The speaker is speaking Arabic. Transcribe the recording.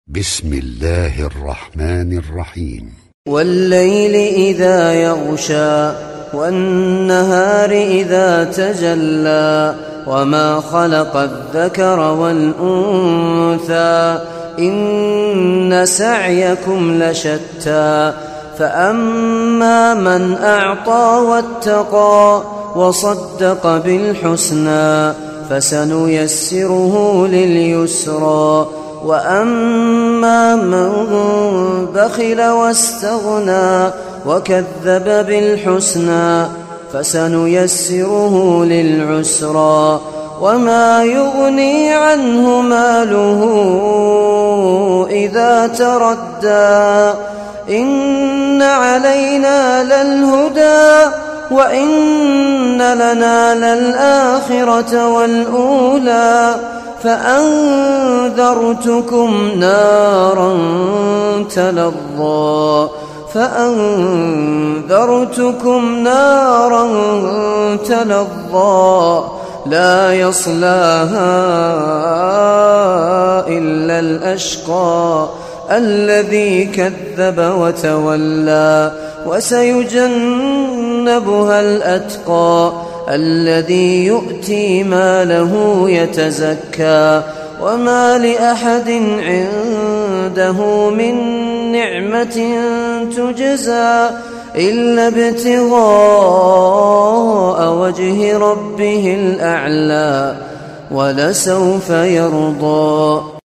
بسم الله الرحمن الرحيم. والليل إذا يغشى والنهار إذا تجلى وما خلق الذكر والأنثى إن سعيكم لشتى فأما من أعطى واتقى وصدق بالحسنى فسنيسره لليسرى وأما من بخل واستغنى وكذب بالحسنى فسنيسره للعسرى وما يغني عنه ماله إذا تردى إن علينا للهدى وإن لنا للآخرة والأولى فأنذرتكم نارا تلظى لا يصلاها إلا الأشقى الذي كذب وتولى وسيجنبها الأتقى الذي يؤتي ماله يتزكى وما لأحد عنده من نعمة تجزى إلا ابتغاء وجه ربه الأعلى ولسوف يرضى.